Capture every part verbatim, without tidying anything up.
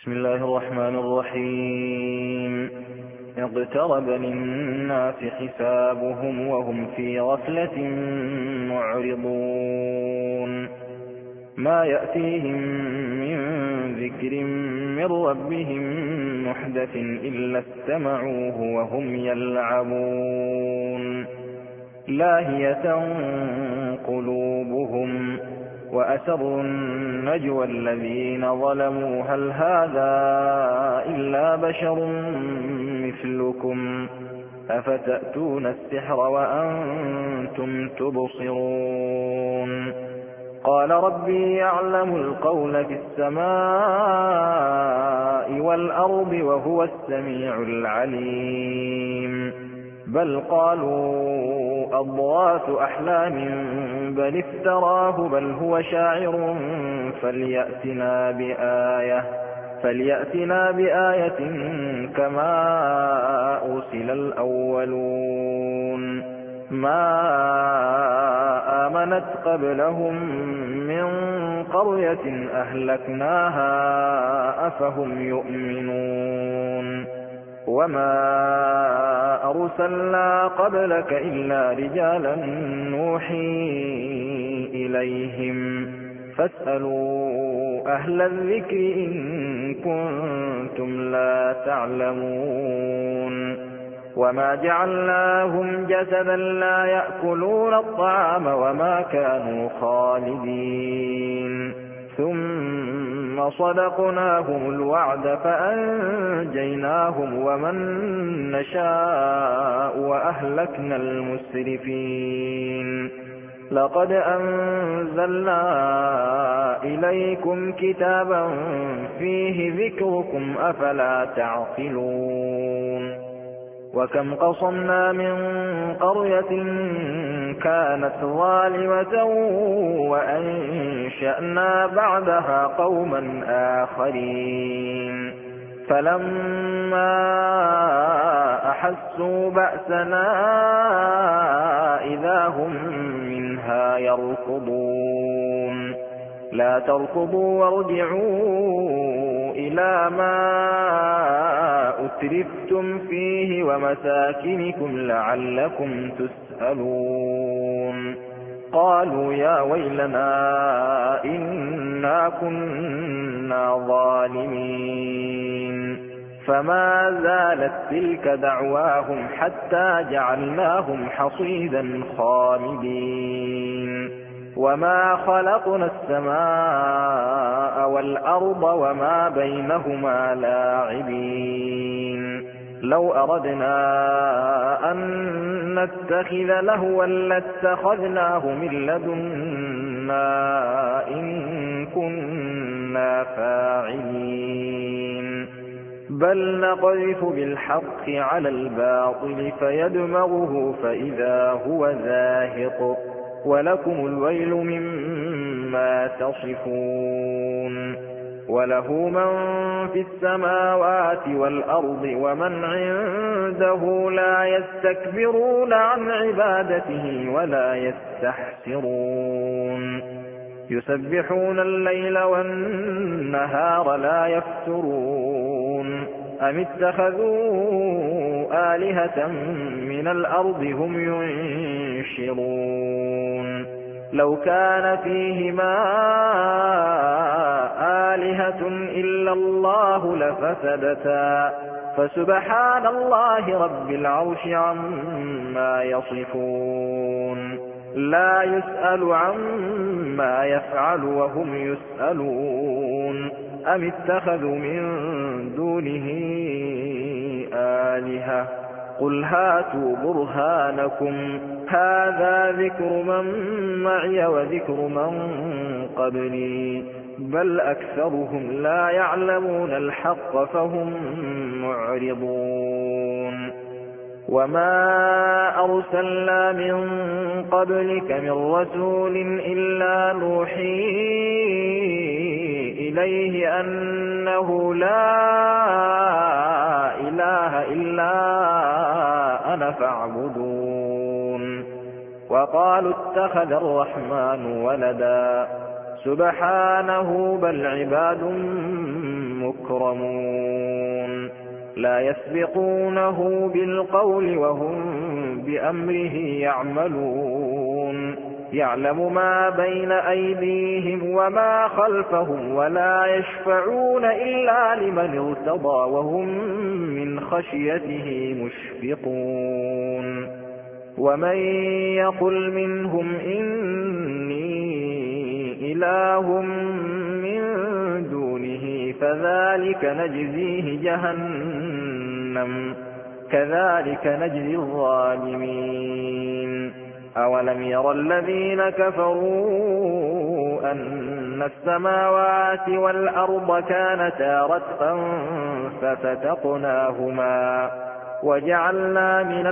بسم الله الرحمن الرحيم اقترب للناس حسابهم وهم في غفلة معرضون ما يأتيهم من ذكر من ربهم محدث إلا استمعوه وهم يلعبون لاهية قلوبهم وأسروا النجوى الذين ظلموا هل هذا إلا بشر مثلكم أفتأتون السحر وأنتم تبصرون قال ربي يعلم القول في السماء والأرض وهو السميع العليم بل قالوا أضغاث أحلام بل افتراه بل هو شاعر فليأتنا بآية فليأتنا بآية كما أرسل الأولون ما آمنت قبلهم من قرية أهلكناها أفهم يؤمنون وما أرسلنا قبلك إلا رجالا نوحي إليهم فاسألوا أهل الذكر إن كنتم لا تعلمون وما جعلناهم جسدا لا يأكلون الطعام وما كانوا خالدين ثم صدقناهم الوعد فأنجيناهم ومن نشاء وأهلكنا المسرفين لقد أنزلنا إليكم كتابا فيه ذكركم أفلا تعقلون وكم قصمنا من قرية كانت ظالمة وأنشأنا بعدها قوما آخرين فلما أحسوا بأسنا إذا هم منها يركضون لا تركضوا وارجعوا إلى ما أترفتم فيه ومساكنكم لعلكم تسألون قالوا يا ويلنا إنا كنا ظالمين فما زالت تلك دعواهم حتى جعلناهم حصيدا خامدين وما خلقنا السماء والأرض وما بينهما لاعبين لو أردنا أن نتخذ لهوا لاتخذناه من لدنا إن كنا فاعلين بل نقذف بالحق على الباطل فيدمغه فإذا هو زاهق ولكم الويل مما تصفون وله من في السماوات والأرض ومن عنده لا يستكبرون عن عبادته ولا يستحسرون يسبحون الليل والنهار لا يفترون أم اتخذوا آلهة من الأرض هم ينشرون لو كان فيهما آلهة إلا الله لفسدتا فسبحان الله رب العرش عما يصفون لا يسأل عما يفعل وهم يسألون أم اتخذوا من دونه آلهة قل هاتوا برهانكم هذا ذكر من معي وذكر من قبلي بل أكثرهم لا يعلمون الحق فهم معرضون وما أرسلنا من قبلك من رسول إلا نوحي إليه أنه لا إله إلا أنا فاعبدون وقالوا اتخذ الرحمن ولدا سبحانه بل عباد مكرمون لا يسبقونه بالقول وهم بأمره يعملون يعلم ما بين أيديهم وما خلفهم ولا يشفعون إلا لمن ارتضى وهم من خشيته مشفقون ومن يقل منهم إني إله من دونه فذلك نجزيه جهنم كذلك نجزي الظالمين أولم ير الذين كفروا أن السماوات والأرض كانتا رتقا ففتقناهما وجعلنا من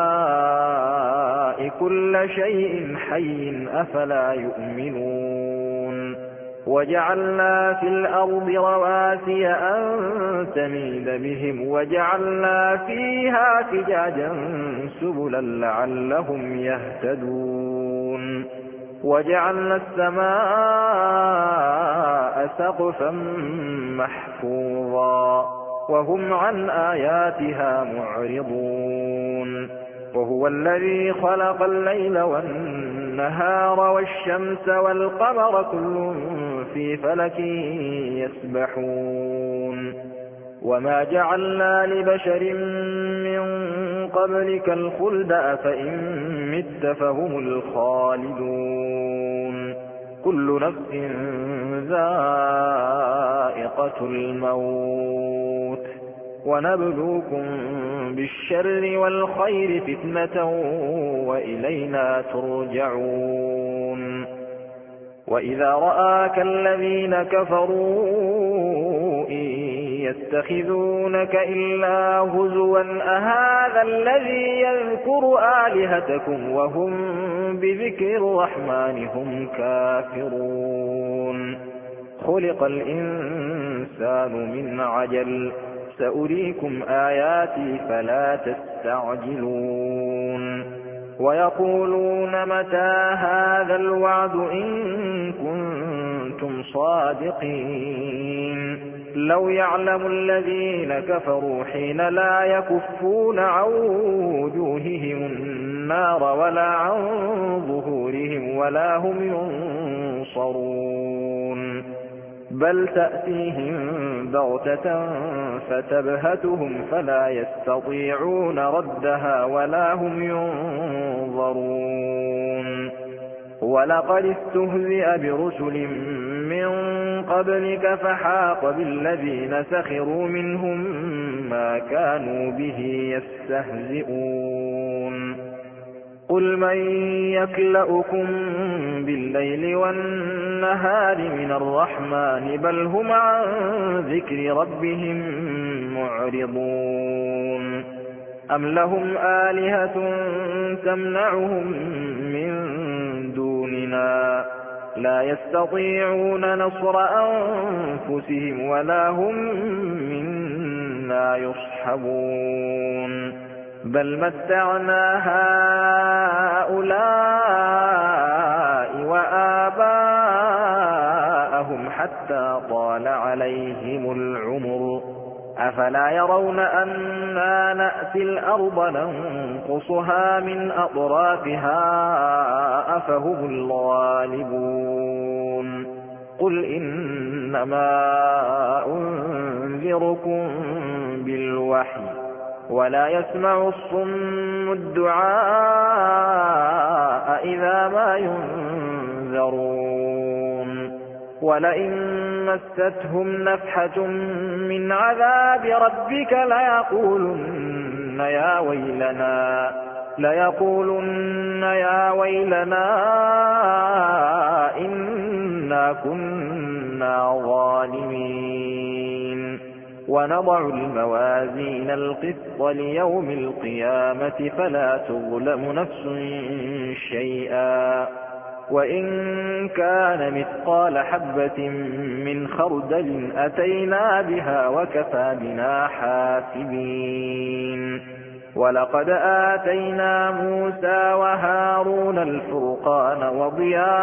الماء كل شيء حي أفلا يؤمنون وجعلنا في الأرض رواسي أن تميد بهم وجعلنا فيها فجاجا سبلا لعلهم يهتدون وجعلنا السماء سقفا محفوظا وهم عن آياتها معرضون وهو الذي خلق الليل والنهار والشمس والقمر كل في فلك يسبحون وما جعلنا لبشر من قبلك الخلد أفإن مت فهم الخالدون كل نفس ذائقة الموت ونبلوكم بالشر والخير فتنة وإلينا ترجعون وإذا رآك الذين كفروا إن يتخذونك إلا هزوا أهذا الذي يذكر آلهتكم وهم بذكر الرحمن هم كافرون خلق الإنسان من عجل سأريكم آياتي فلا تستعجلون ويقولون متى هذا الوعد إن كنتم صادقين لو يعلم الذين كفروا حين لا يكفون عن وجوههم النار ولا عن ظهورهم ولا هم ينصرون بل تأتيهم بغتة فتبهتهم فلا يستطيعون ردها ولا هم ينظرون ولقد استهزئ برسل من قبلك فحاق بالذين سخروا منهم ما كانوا به يستهزئون قل من يكلؤكم بالليل والنهار من الرحمن بل هم عن ذكر ربهم معرضون أم لهم آلهة تمنعهم من دوننا لا يستطيعون نصر أنفسهم ولا هم منا يصحبون بل متعنا هؤلاء وآباءهم حتى طال عليهم العمر أفلا يرون أنا نأتي الأرض ننقصها من أطرافها أفهم الغالبون قل إنما أنذركم بالوحي ولا يسمع الصم الدعاء إذا ما ينذرون ولئن مستهم نفحة من عذاب ربك ليقولن يا ويلنا ليقولن يا ويلنا إنا كنا ظالمين ونضع الموازين القسط ليوم القيامة فلا تظلم نفس شيئا وإن كان مثقال حبة من خردل أتينا بها وكفى بنا حاسبين ولقد آتينا موسى وهارون الفرقان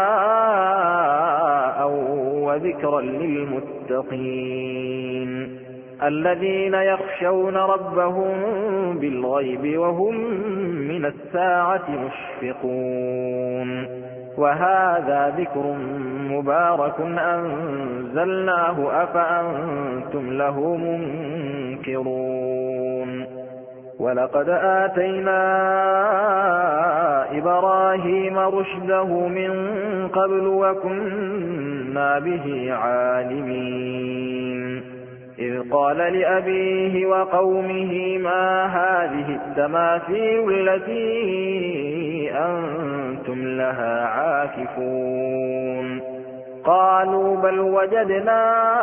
وضياء وذكرا للمتقين الذين يخشون ربهم بالغيب وهم من الساعة مشفقون وهذا ذكر مبارك أنزلناه أفأنتم له منكرون ولقد آتينا إبراهيم رشده من قبل وكنا به عالمين إذ قال لأبيه وقومه ما هذه التماثيل التي أنتم لها عاكفون قالوا بل وجدنا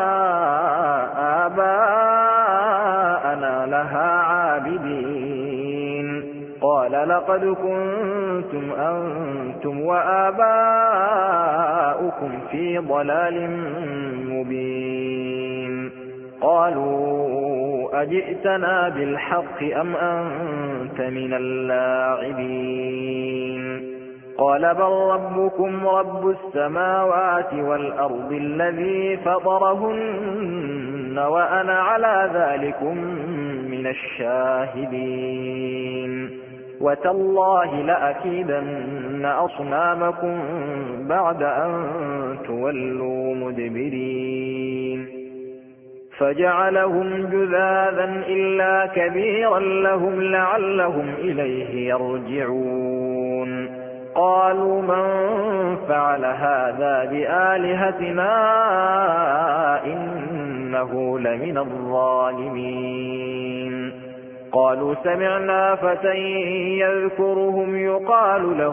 آباءنا لها عابدين قال لقد كنتم أنتم وآباؤكم في ضلال مبين قالوا أجئتنا بالحق أم أنت من اللاعبين قال بل ربكم رب السماوات والأرض الذي فطرهن وأنا على ذلكم من الشاهدين وتالله لأكيدن أصنامكم بعد أن تولوا مدبرين فجعلهم جذاذا إلا كبيرا لهم لعلهم إليه يرجعون قالوا من فعل هذا بآلهتنا إنه لمن الظالمين قالوا سمعنا فتى يذكرهم يقال له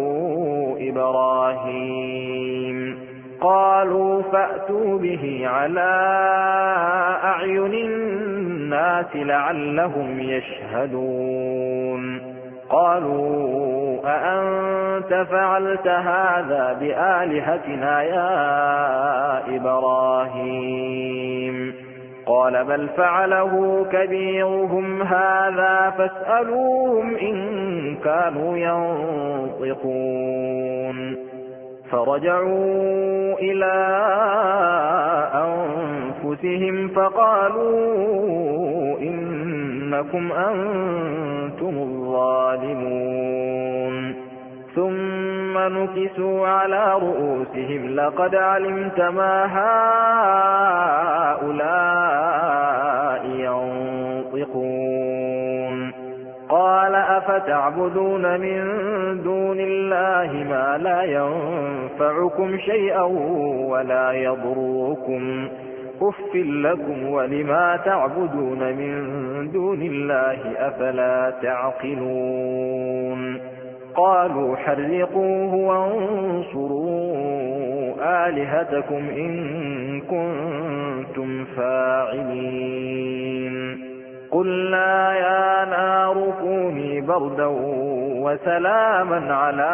إبراهيم قالوا فأتوا به على أعين الناس لعلهم يشهدون قالوا أأنت فعلت هذا بآلهتنا يا إبراهيم قال بل فعله كبيرهم هذا فاسألوهم إن كانوا ينطقون فرجعوا إلى أنفسهم فقالوا إنكم أنتم الظالمون ثم نكسوا على رؤوسهم لقد علمت ما هؤلاء ينطقون قال أفتعبدون من دون الله ما لا ينفعكم شيئا ولا يضركم أف لكم ولما تعبدون من دون الله أفلا تعقلون قالوا حرقوه وانصروا آلهتكم إن كنتم فاعلين قلنا يا نار كوني بردا وسلاما على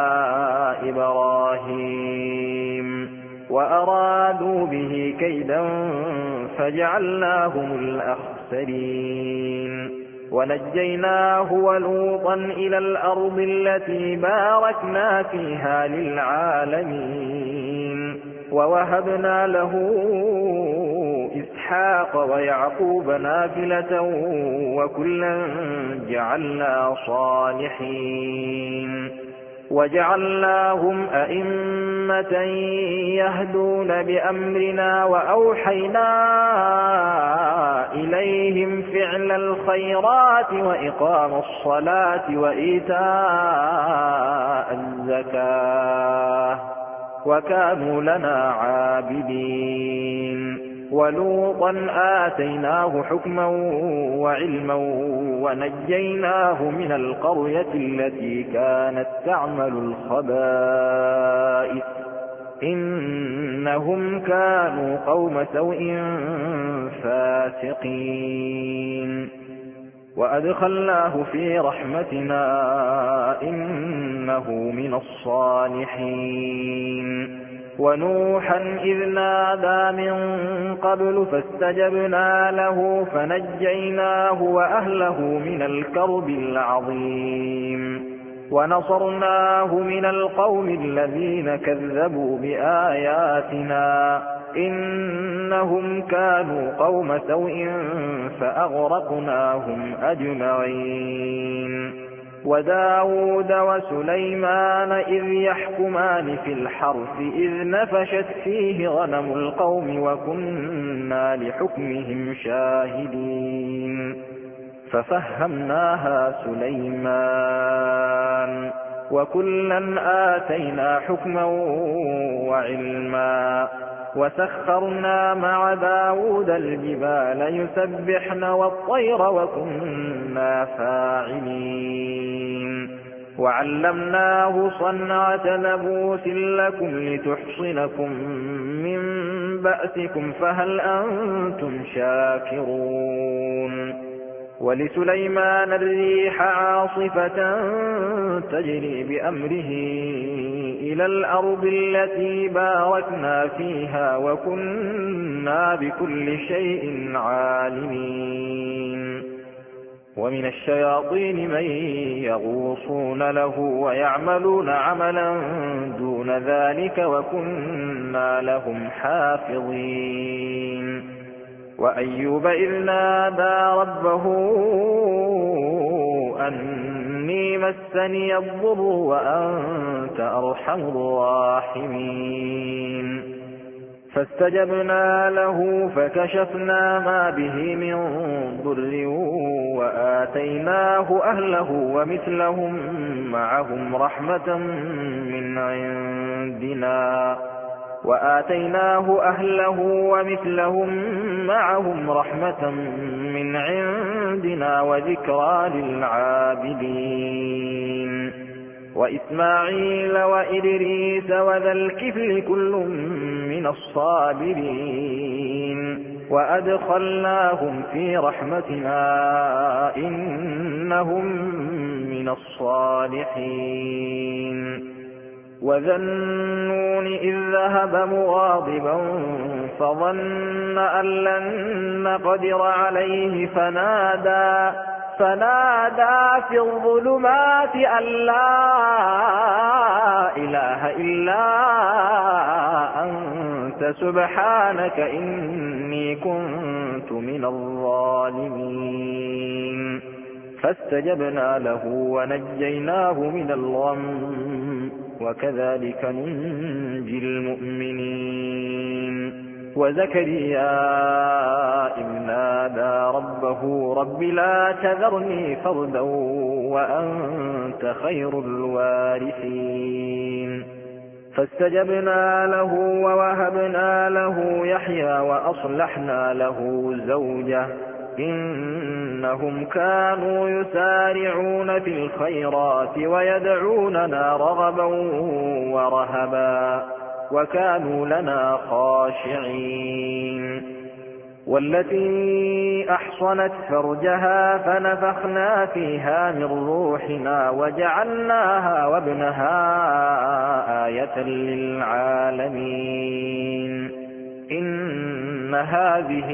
إبراهيم وأرادوا به كيدا فجعلناهم الأخسرين ونجيناه ولوطا إلى الأرض التي باركنا فيها للعالمين ووهبنا له إسحاق ويعقوب نافلة وكلا جعلنا صالحين وجعلناهم أئمة يهدون بأمرنا وأوحينا إليهم فعل الخيرات وإقام الصلاة وإيتاء الزكاة وكانوا لنا عابدين ولوطا آتيناه حكما وعلما ونجيناه من القرية التي كانت تعمل الخبائث إنهم كانوا قوم سوء فاسقين وأدخلناه في رحمتنا إنه من الصالحين ونوحا إذ نادى من قبل فاستجبنا له فنجيناه وأهله من الكرب العظيم ونصرناه من القوم الذين كذبوا بآياتنا إنهم كانوا قوم سوء فأغرقناهم أجمعين وداود وسليمان إذ يحكمان في الحرث إذ نفشت فيه غنم القوم وكنا لحكمهم شاهدين ففهمناها سليمان وكلا آتينا حكما وعلما وسخرنا مع داود الجبال يسبحن والطير وكنا فاعلين وعلمناه صنعة لبوس لكم لتحصنكم من بأسكم فهل أنتم شاكرون ولسليمان الريح عاصفة تجري بأمره إلى الأرض التي باركنا فيها وكنا بكل شيء عالمين ومن الشياطين من يغوصون له ويعملون عملا دون ذلك وكنا لهم حافظين وأيوب إذ نادى ربه أني مسني الضر وأنت أرحم الراحمين فاستجبنا له فكشفنا ما به من ضر وآتيناه أهله ومثلهم معهم رحمة من عندنا وآتيناه أهله ومثلهم معهم رحمة من عندنا وذكرى للعابدين وإسماعيل وإدريس وذا الكفل كل من الصابرين وأدخلناهم في رحمتنا إنهم من الصالحين وذا النون إذ ذهب مغاضبا فظن أن لن نقدر عليه فنادى فنادى في الظلمات أن لا إله إلا أنت سبحانك إني كنت من الظالمين فاستجبنا له ونجيناه من الغم وكذلك ننجي المؤمنين وزكريا إذ نادى ربه رب لا تذرني فردا وأنت خير الوارثين فاستجبنا له ووهبنا له يحيى وأصلحنا له زوجه إنهم كانوا يسارعون في الخيرات ويدعوننا رغبا ورهبا وكانوا لنا خاشعين والتي أحصنت فرجها فنفخنا فيها من روحنا وجعلناها وابنها آية للعالمين إن هذه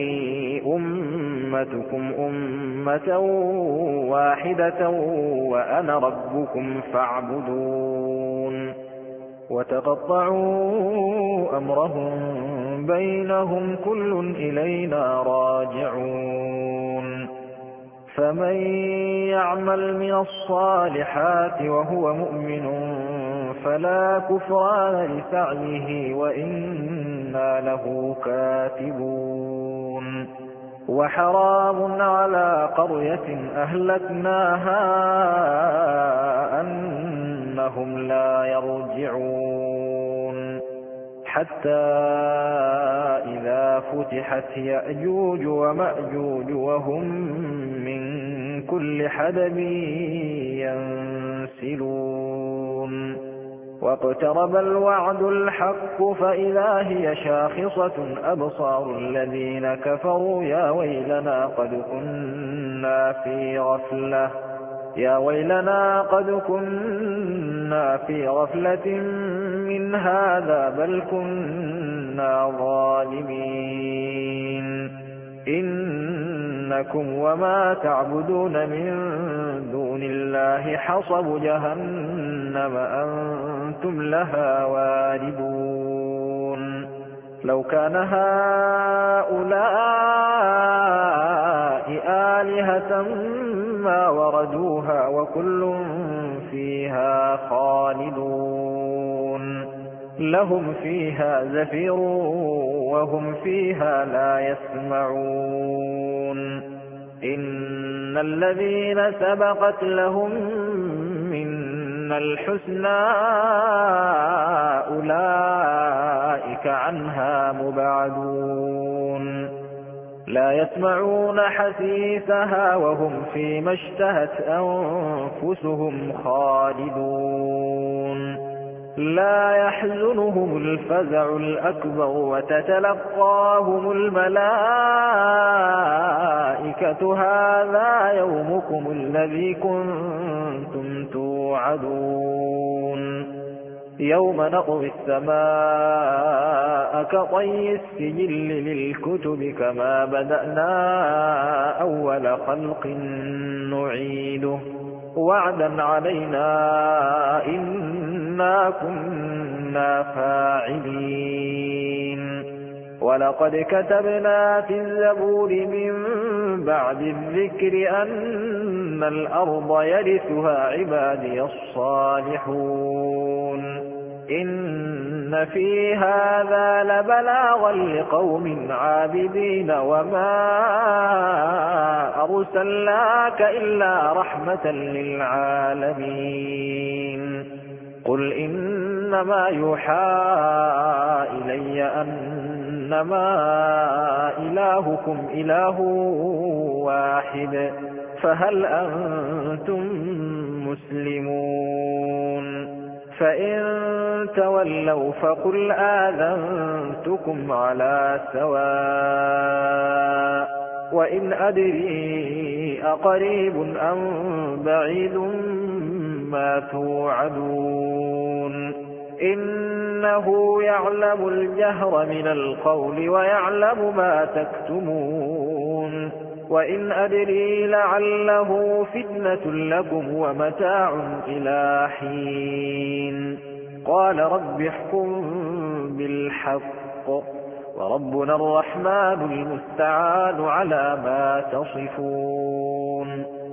أمتكم أمة واحدة وأنا ربكم فاعبدون وتقطعوا أمرهم بينهم كل إلينا راجعون فمن يعمل من الصالحات وهو مؤمن فلا كفران لسعيه وإنا له كاتبون وحرام على قرية أهلكناها أنهم لا يرجعون حتى إذا فتحت يأجوج ومأجوج وهم من كل حدب ينسلون واقترب الوعد الحق فإذا هي شاخصة أبصار الذين كفروا يا ويلنا قد كنا في غفلة يا ويلنا قد كنا في غفلة من هذا بل كنا ظالمين إنكم وما تعبدون من دون الله حصب جهنم أنتم لها واردون لو كان هؤلاء آلهة ما وردوها وكل فيها خالدون لهم فيها زفير وهم فيها لا يسمعون إن الذين سبقت لهم منا الحسنى أولئك عنها مبعدون لا يسمعون حسيسها وهم فيما اشتهت أنفسهم خالدون لا يحزنهم الفزع الأكبر وتتلقاهم الملائكة هذا يومكم الذي كنتم توعدون يوم نطوي السماء كطي السجل للكتب كما بدأنا أول خلق نعيده وعدا علينا إنا كنا فاعلين ولقد كتبنا في الزبور من بعد الذكر أن الأرض يرثها عبادي الصالحون إن في هذا لبلاغا لقوم عابدين وما أرسلناك إلا رحمة للعالمين قل إنما يوحى إلي أنما إلهكم إله واحد فهل أنتم مسلمون فإن تولوا فقل آذنتكم على سواء وإن أدري أقريب أم بعيد ما توعدون إنه يعلم الجهر من القول ويعلم ما تكتمون وإن أدري لعله فتنة لكم ومتاع إلى حين قال رب احكم بالحق وربنا الرحمن المستعان على ما تصفون